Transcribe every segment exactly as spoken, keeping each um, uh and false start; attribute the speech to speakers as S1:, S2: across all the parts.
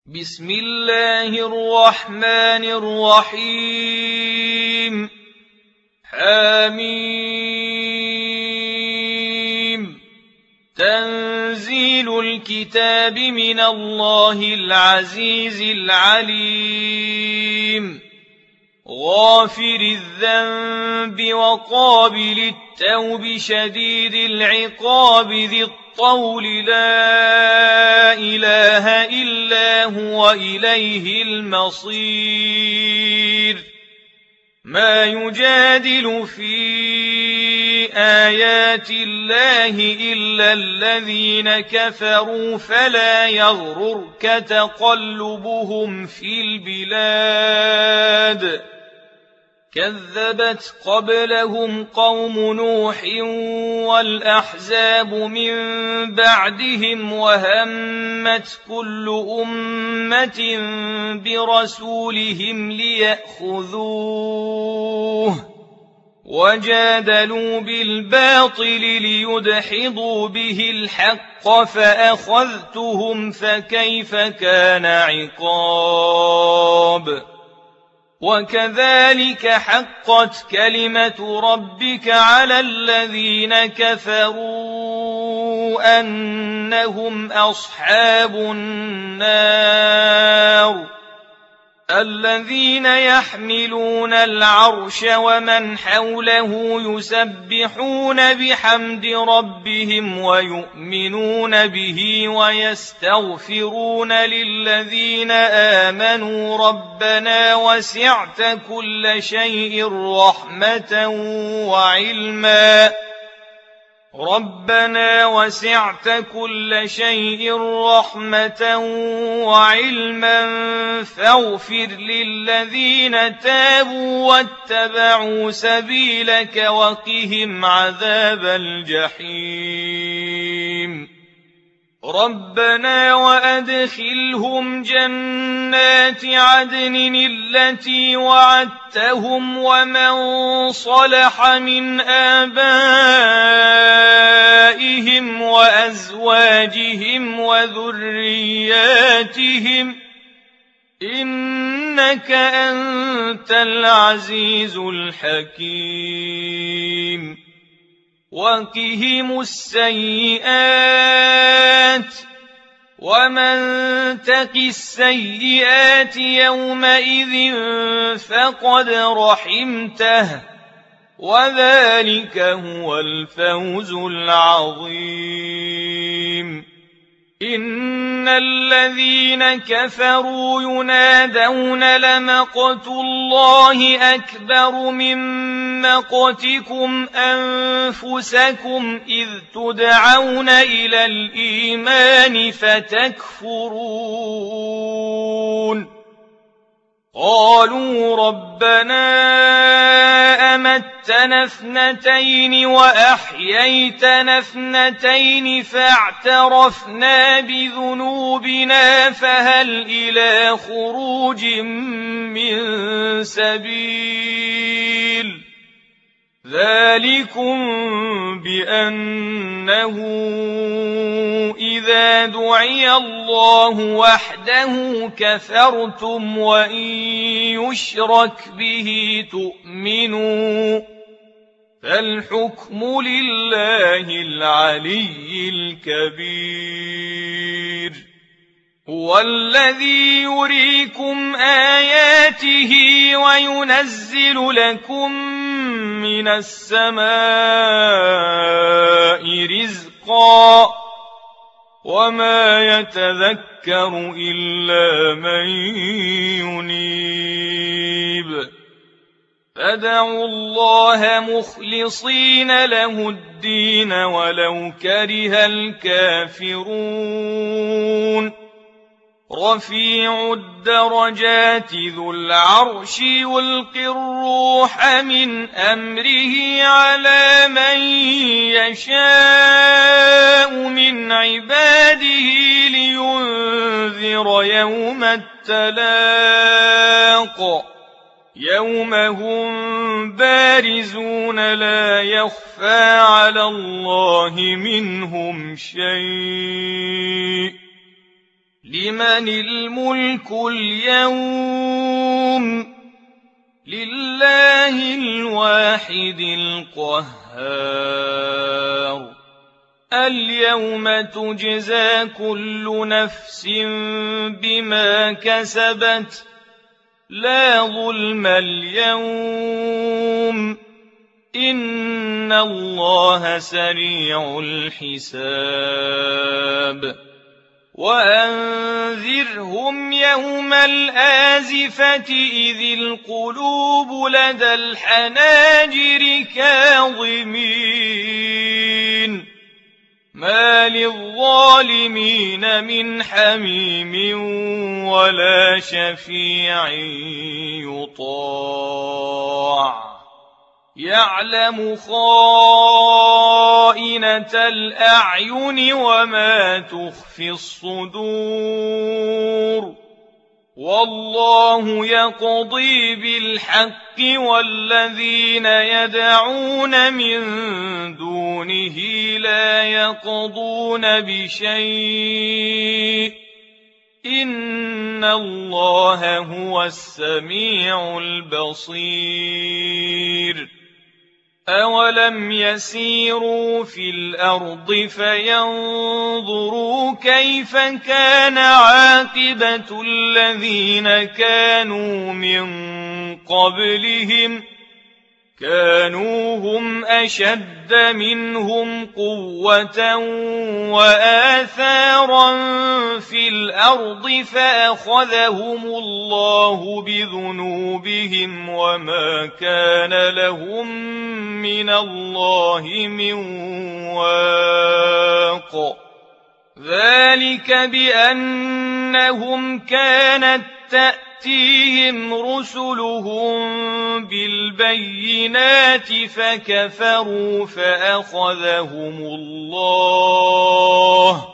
S1: بسم الله الرحمن الرحيم حميم تنزيل الكتاب من الله العزيز العليم غافر الذنب وقابل التوب شديد العقاب ذي الطول لا إله إلا هو إليه المصير ما يجادل في آيات الله إلا الذين كفروا فلا يغررك تقلبهم في البلاد كذبت قبلهم قوم نوح والأحزاب من بعدهم وهمت كل أمة برسولهم ليأخذوه وجادلوا بالباطل ليدحضوا به الحق فأخذتهم فكيف كان عقاب وكذلك حقت كلمة ربك على الذين كفروا أنهم أصحاب النار الذين يحملون العرش ومن حوله يسبحون بحمد ربهم ويؤمنون به ويستغفرون للذين آمنوا ربنا وسعت كل شيء رحمة وعلما ربنا وسعت كل شيء رحمة وعلما فاغفر للذين تابوا واتبعوا سبيلك وقهم عذاب الجحيم ربنا وأدخلهم جنات عدن التي وعدتهم ومن صلح من آبائهم وأزواجهم وذرياتهم إنك أنت العزيز الحكيم وقهم السيئات ومن تق السيئات يومئذ فقد رحمته وذلك هو الفوز العظيم إن الذين كفروا ينادون لمقت الله أكبر من مقتكم أنفسكم إذ تدعون إلى الإيمان فتكفرون قالوا ربنا أمتنا اثنتين وأحييتنا اثنتين فاعترفنا بذنوبنا فهل إلى خروج من سبيل ذلكم بأنه إذا دعي الله وحده كفرتم وإن يشرك به تؤمنوا فالحكم لله العلي الكبير هو الذي يريكم آياته وينزل لكم من السماء رزقا وما يتذكر إلا من ينيب فادعوا الله مخلصين له الدين ولو كره الكافرون رفيع الدرجات ذو العرش يلقي الروح من أمره على من يشاء من عباده لينذر يوم التلاق يوم هم بارزون لا يخفى على الله منهم شيء لمن الملك اليوم لله الواحد القهار اليوم تجزى كل نفس بما كسبت لا ظلم اليوم إن الله سريع الحساب وأنذرهم يوم الآزفة إذ القلوب لدى الحناجر كاظمين ما للظالمين من حميم ولا شفيع يطاع يعلم خائنة الأعين وما تخفي الصدور والله يقضي بالحق والذين يدعون من دونه لا يقضون بشيء إن الله هو السميع البصير أولم يسيروا في الأرض فينظروا كيف كان عاقبة الذين كانوا من قبلهم كانوا هم أشد منهم قوة وآثارا في الأرض فأخذهم الله بذنوبهم وما كان لهم من الله من واق ذلك بأنهم كانت تأتيهم رسلهم بالبينات فكفروا فأخذهم الله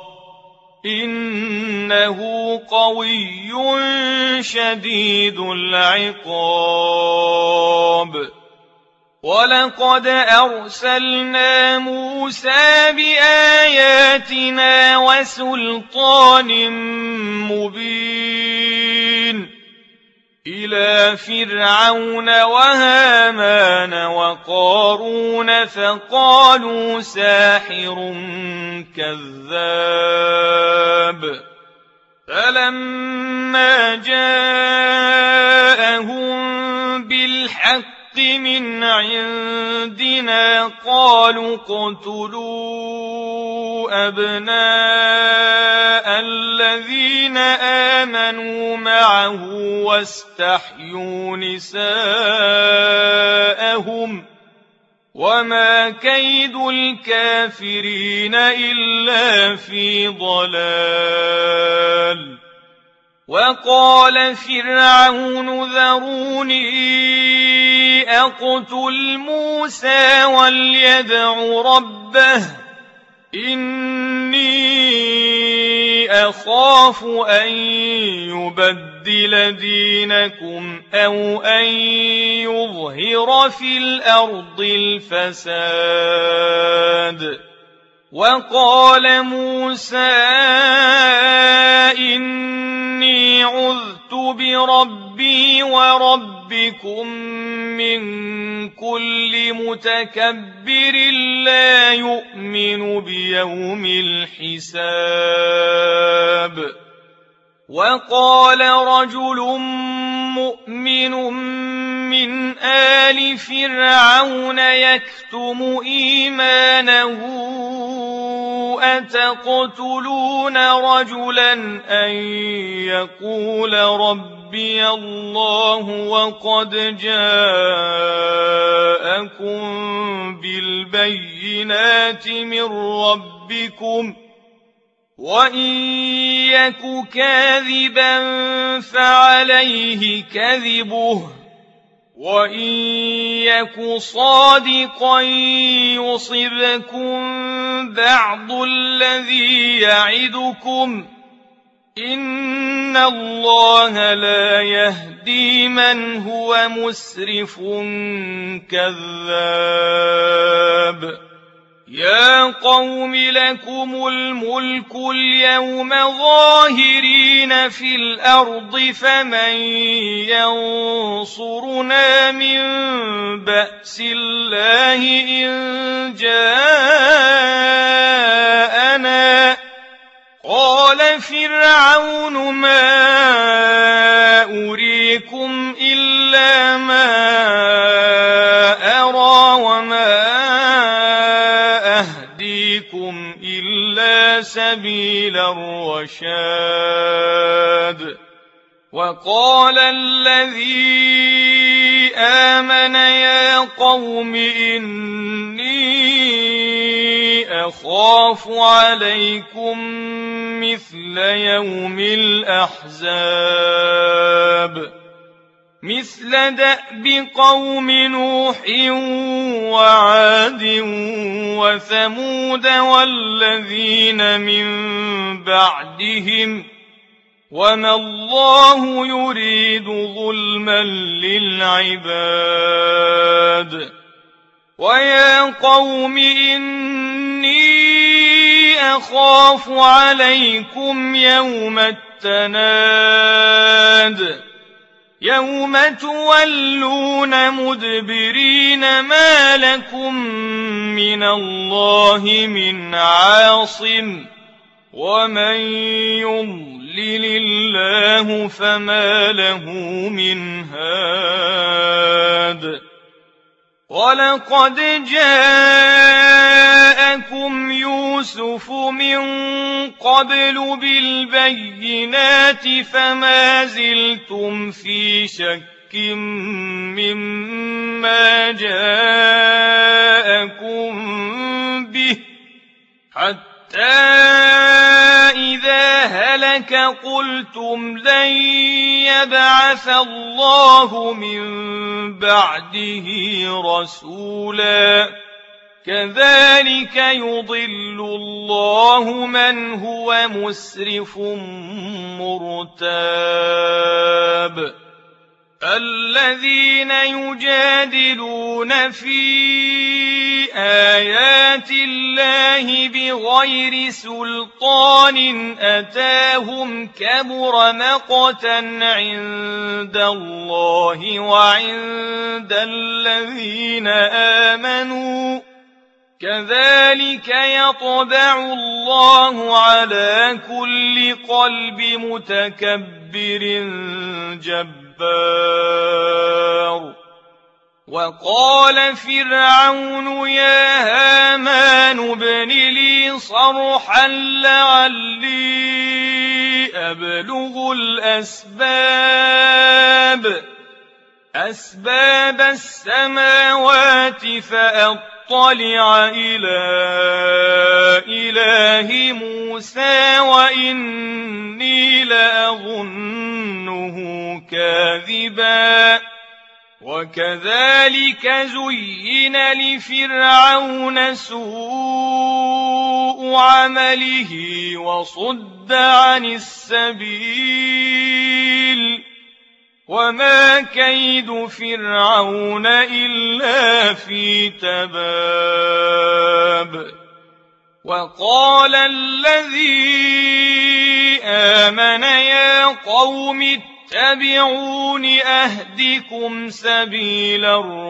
S1: إنه قوي شديد العقاب ولقد أرسلنا موسى بآياتنا وسلطان مبين إلى فرعون وهامان وقارون فقالوا ساحر كذاب فلما جاءهم بالحق من عندنا قالوا اقتلوا أبناء الذين آمنوا معه واستحيوا نساءهم وما كيد الكافرين إلا في ضلال وقال فرعون ذروني أقتل موسى وليدع ربه إني أخاف أن يبدل دينكم أو أن يظهر في الأرض الفساد وقال موسى إني عذت بربي وربكم من كل متكبر لا يؤمن بيوم الحساب وقال رجل مؤمن من آل فرعون يكتم إيمانه أتقتلون رجلا أن يقول ربي الله وقد جاءكم بالبينات من ربكم وإن يك كاذبا فعليه كذبه وإن يك صادقا يصبكم بعض الذي يعدكم إن الله لا يهدي من هو مسرف كذاب يا قوم لكم الملك اليوم ظاهرين في الأرض فمن ينصرنا من بأس الله إن جاءنا قال فرعون ما أريكم إلا ما أرى وما أهديكم إلا سبيل الرشاد وقال الذي آمن يا قوم إني أخاف عليكم مثل يوم الأحزاب مثل دأب قوم نوح وعاد وثمود والذين من بعدهم وما الله يريد ظلما للعباد ويا قوم إني أخاف عليكم يوم التناد يوم تولون مدبرين ما لكم من الله من عاصم ومن يضلل الله فما له من هاد ولقد جاءكم يوسف من قبل بالبينات فما زلتم في شك مما جاءكم به حتى إذا هلك قلتم لن يبعث الله من بعده رسولا كذلك يضل الله من هو مسرف مرتاب الذين يجادلون في آيات الله بغير سلطان أتاهم كبر مقتا عند الله وعند الذين آمنوا كذلك يطبع الله على كل قلب متكبر جبار وقال فرعون يا هامان ابن لي صرحا لعلي أبلغ الأسباب أسباب السماوات فأطلع إلى إله موسى وإني لأظنه كاذبا وكذلك زين لفرعون سوء عمله وصد عن السبيل وما كيد فرعون إلا في تباب وقال الذي آمن يا قوم اتبعون أهدكم سبيل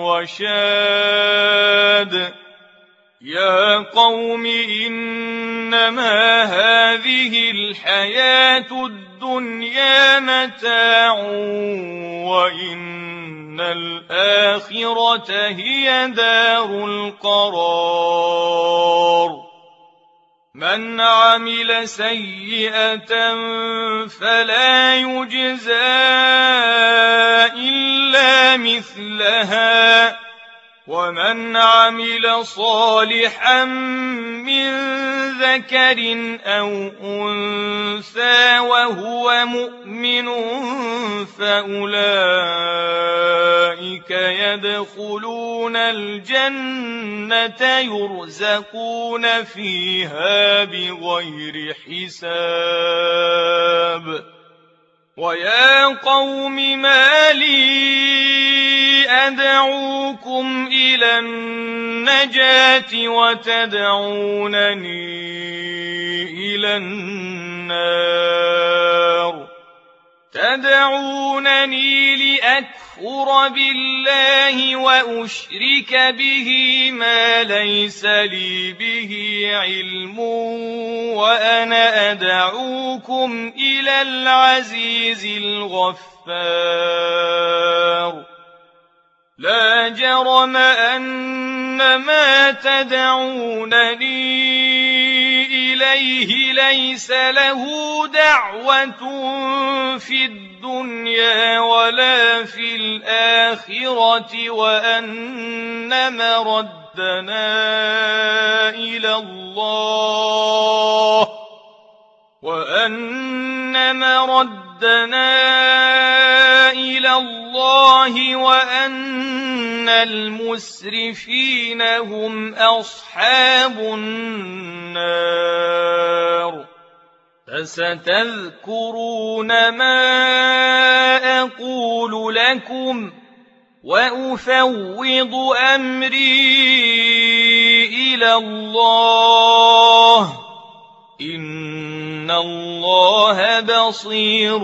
S1: الرشاد يا قوم إنما هذه الحياة الدنيا متاع وإن الآخرة هي دار القرار من عمل سيئة فلا يجزى إلا مثلها ومن عمل صالحا من ذكر أو أنثى وهو مؤمن فأولئك يدخلون الجنة يرزقون فيها بغير حساب ويا قوم ما لي أدعوكم إلى النجاة وتدعونني إلى النار تدعونني لأكفر بالله وأشرك به ما ليس لي به علم وأنا أدعوكم إلى العزيز الغفار لا جرم أن ما تدعونني إليه ليس له دعوة في الدنيا ولا في الآخرة وأن مردنا إلى الله وأن مردنا إلى الله وأن المسرفين هم أصحاب النار فستذكرون ما أقول لكم وأفوض أمري إلى الله إن الله بصير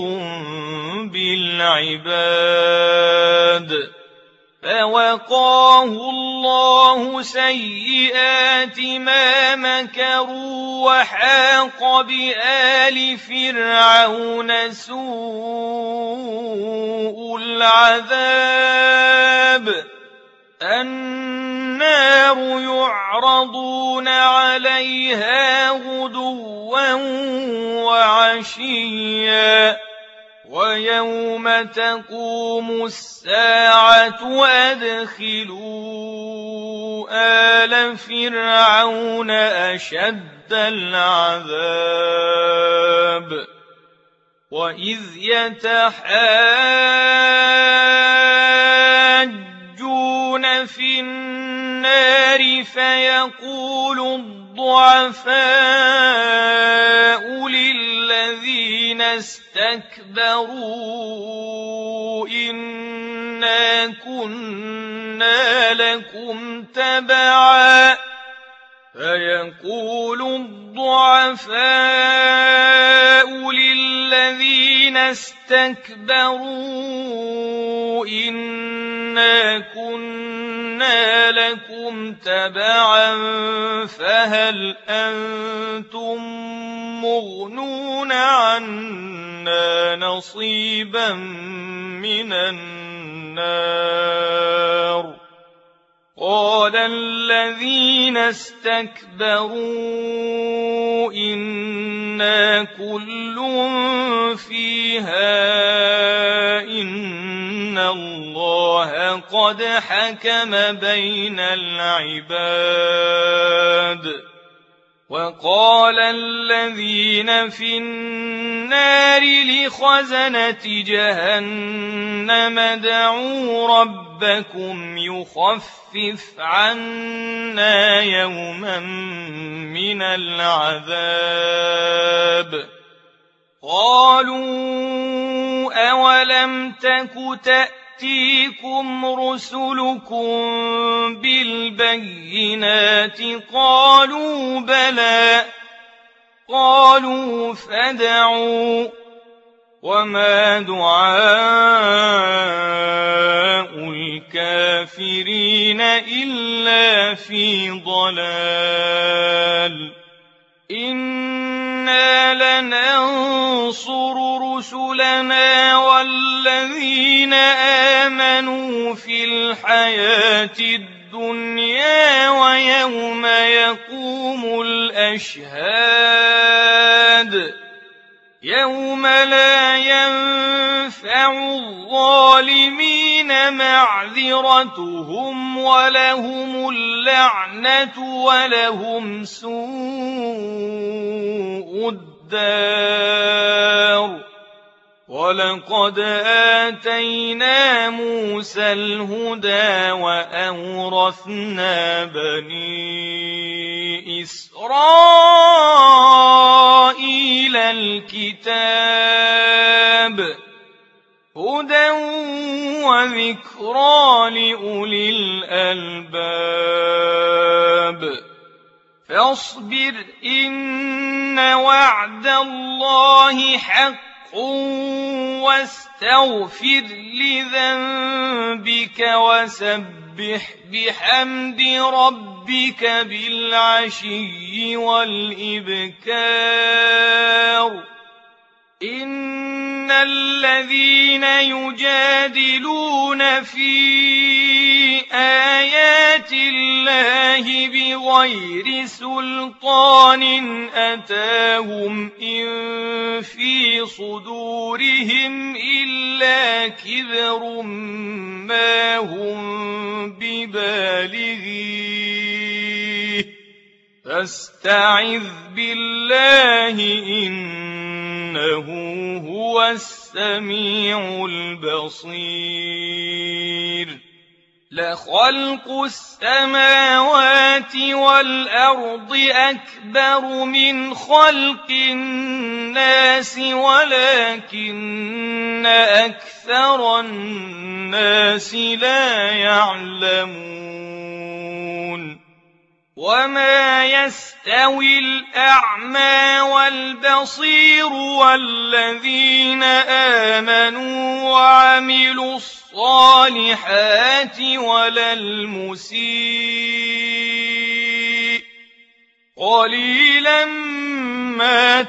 S1: بالعباد فوقاه الله سيئات ما مكروا وحاق بآل فرعون سوء العذاب النار يعرضون عليها غدوا وعشيا ويوم تقوم الساعة أدخلوا آل فرعون أشد العذاب وإذ يتحاجون في النار فيقول الضعفاء للذين استكبروا إنا كنا لكم تبعا فيقول الضعفاء للذين استكبروا إنا كنا لكم تبعا فهل أنتم مغنون عنا نصيبا من النار قال الذين استكبروا إنا كل فيها إن الله قد حكم بين العباد وقال الذين في النار لخزنة جهنم ادعوا ربكم يخفف عنا يوما من العذاب قالوا أولم تك تأتيكم رسلكم بالبينات قالوا بلى قالوا فادعوا وما دعاء الكافرين إلا في ضلال إنا لننصر رسلنا والذين آمنوا في الحياة الدنيا ويوم يقوم الأشهاد يوم لا ينفع الظالمين معذرتهم ولهم اللعنة ولهم سوء الدار ولقد آتينا موسى الهدى وأورثنا بني إسرائيل الكتاب هدى وذكرى لأولي الألباب فاصبر إن وعد الله حق واستغفر لذنبك وسبح بحمد ربك بالعشي والإبكار إن الذين يجادلون في آيات الله بغير سلطان أتاهم إن في صدورهم إلا كبر ما هم ببالغيه فاستعذ بالله إنه هو السميع البصير لخلق السماوات والأرض أكبر من خلق الناس ولكن أكثر الناس لا يعلمون وما يستوي الأعمى والبصير والذين آمنوا وعملوا الصالحات ولا المسيء قليلا ما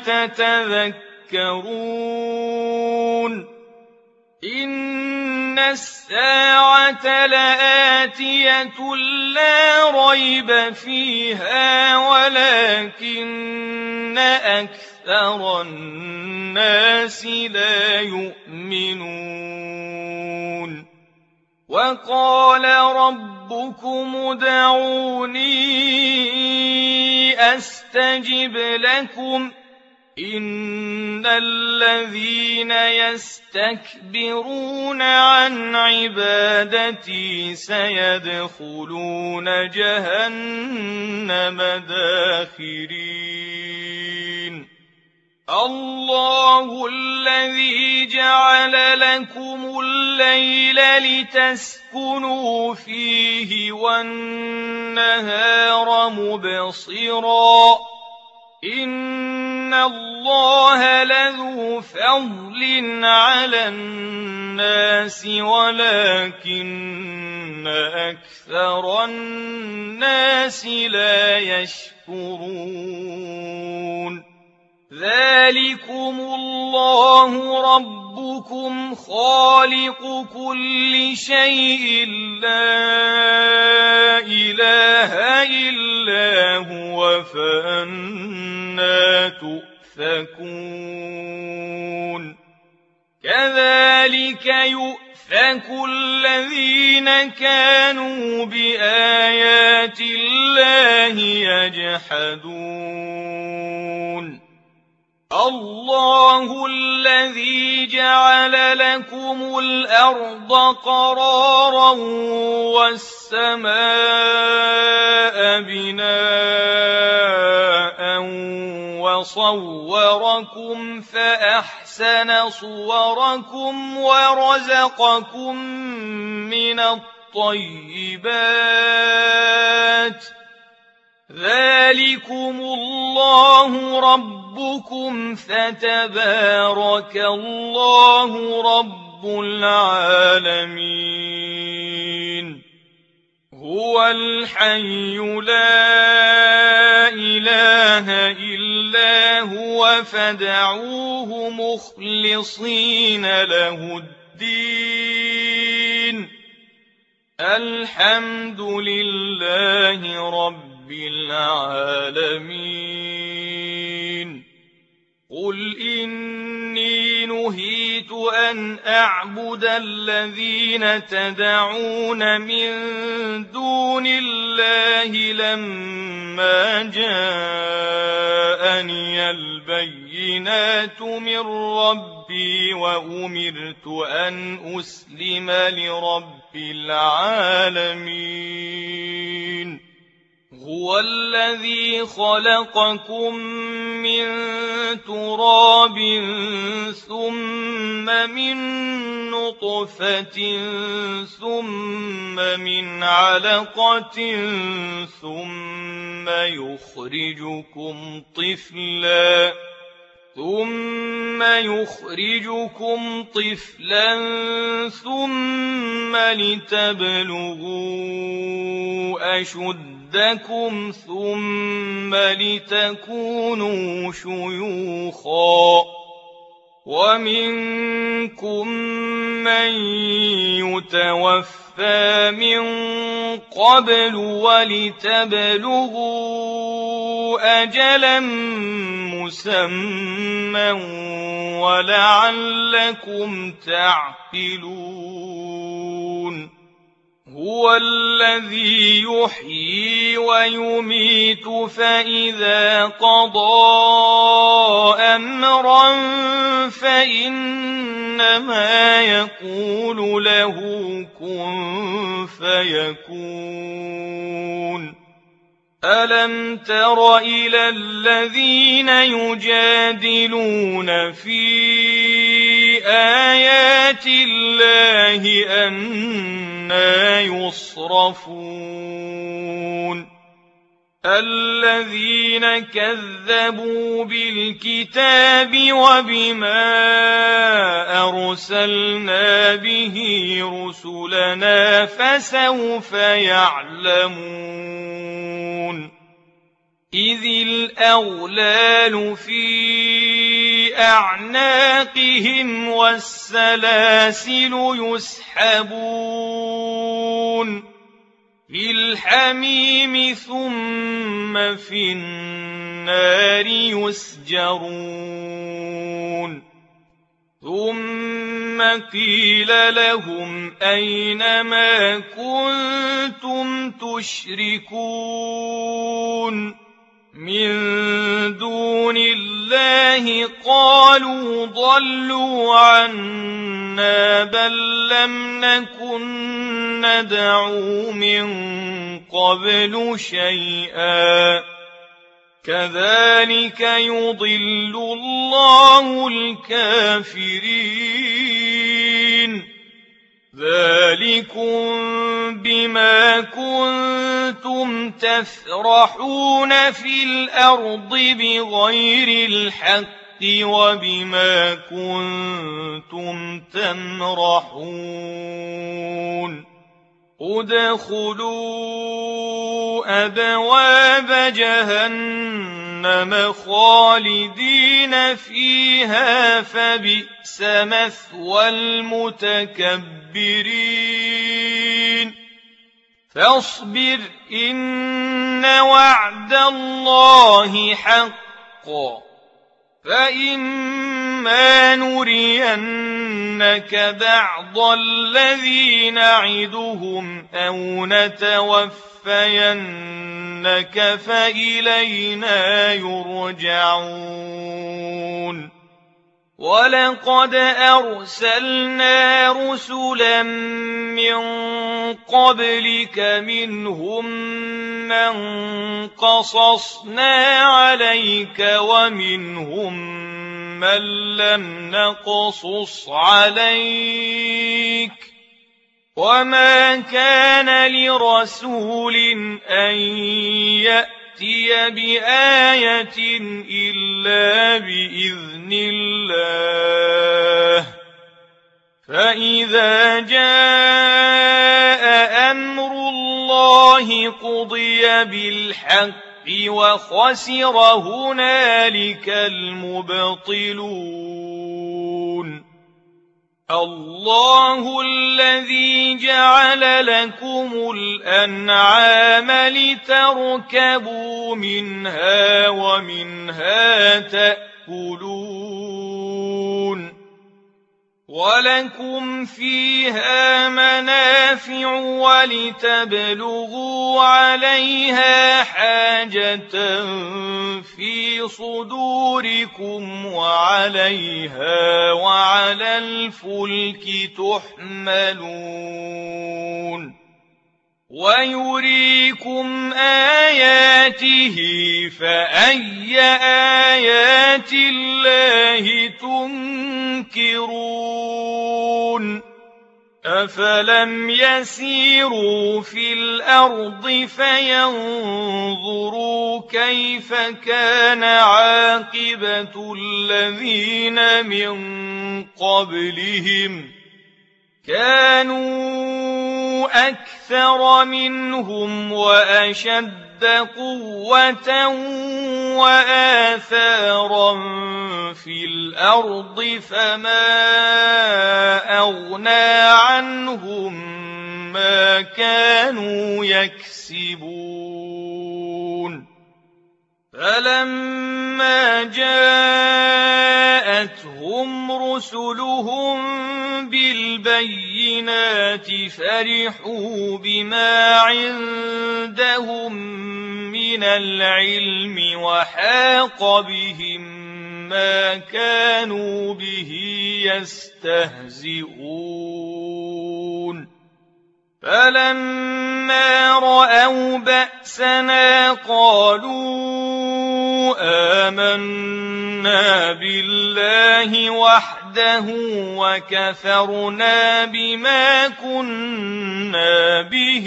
S1: تتذكرون إن الساعة لآتية لا ريب فيها ولكن أكثر الناس لا يؤمنون وقال ربكم ادعوني أستجب لكم إن الذين يستكبرون عن عبادتي سيدخلون جهنم داخرين الله الذي جعل لكم الليل لتسكنوا فيه والنهار مبصرا إن الله لذو فضل على الناس ولكن أكثر الناس لا يشكرون ذلكم الله ربكم خالق كل شيء لا إله إلا هو فأنى تؤفكون كذلك يؤفك الذين كانوا بآيات الله يجحدون الله الذي جعل لكم الأرض قرارا والسماء بناء وصوركم فأحسن صوركم ورزقكم من الطيبات ذلكم الله ربكم فتبارك الله رب العالمين هو الحي لا إله إلا هو فادعوه مخلصين له الدين الحمد لله رب العالمين قل إني نهيت أن أعبد الذين تدعون من دون الله لما جاءني البينات من ربي وأمرت أن أسلم لرب العالمين هو الذي خلقكم من تراب ثم من نطفة ثم من علقة ثم يخرجكم طفلا ثم يخرجكم طفلا ثم لتبلغوا أشدكم ثم لتكونوا شيوخا ومنكم من يتوفى من قبل ولتبلغوا أجلا مسمى ولعلكم تعقلون هو الذي يحيي ويميت فإذا قضى أمرا فإنما يقول له كن فيكون ألم تر إلى الذين يجادلون في آيات الله أنى يصرفون الذين كذبوا بالكتاب وبما أرسلنا به رسلنا فسوف يعلمون إذ الأغلال في أعناقهم والسلاسل يسحبون في الحميم ثم في النار يسجرون ثم قيل لهم أين ما كنتم تشركون من دون الله قالوا ضلوا عنا بل لم نكن ندعو من قبل شيئا كذلك يضل الله الكافرين ذلكم بما كنتم تفرحون في الأرض بغير الحق وبما كنتم تمرحون ادخلوا أبواب جهنم خالدين فيها فبئس مثوى المتكبرين فاصبر إن وعد الله حق فإما نرينك بعض الذي نعدهم أو نتوفينك فإلينا يرجعون ولقد أرسلنا رسلا من قبلك منهم من قصصنا عليك ومنهم من لم نقصص عليك وما كان لرسول أن يأتي بآية إلا بإذن الله فإذا جاء أمر الله قضي بالحق وخسر هنالك المبطلون الله الذي جعل لكم الأنعام لتركبوا منها ومنها تأكلون ولكم فيها منافع ولتبلغوا عليها حاجة في صدوركم وعليها وعلى الفلك تحملون ويريكم آياته فأي آيات الله تنكرون أفلم يسيروا في الأرض فينظروا كيف كان عاقبة الذين من قبلهم كانوا أكثر منهم وأشد قوة وآثارا في الأرض فما أغنى عنهم ما كانوا يكسبون فلما جاءتهم رسلهم بالبينات فرحوا بما عندهم من العلم وحاق بهم ما كانوا به يستهزئون فلما رأوا بأسنا قالوا آمنا بالله وحده وكفرنا بما كنا به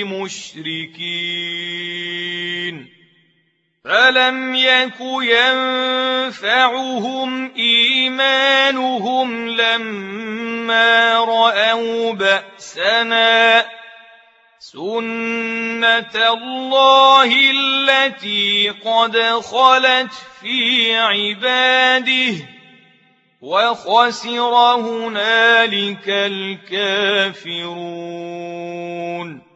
S1: مشركين فلم يك ينفعهم إيمانهم لما رأوا بأسنا سنة الله التي قد خلت في عباده وخسر هنالك الكافرون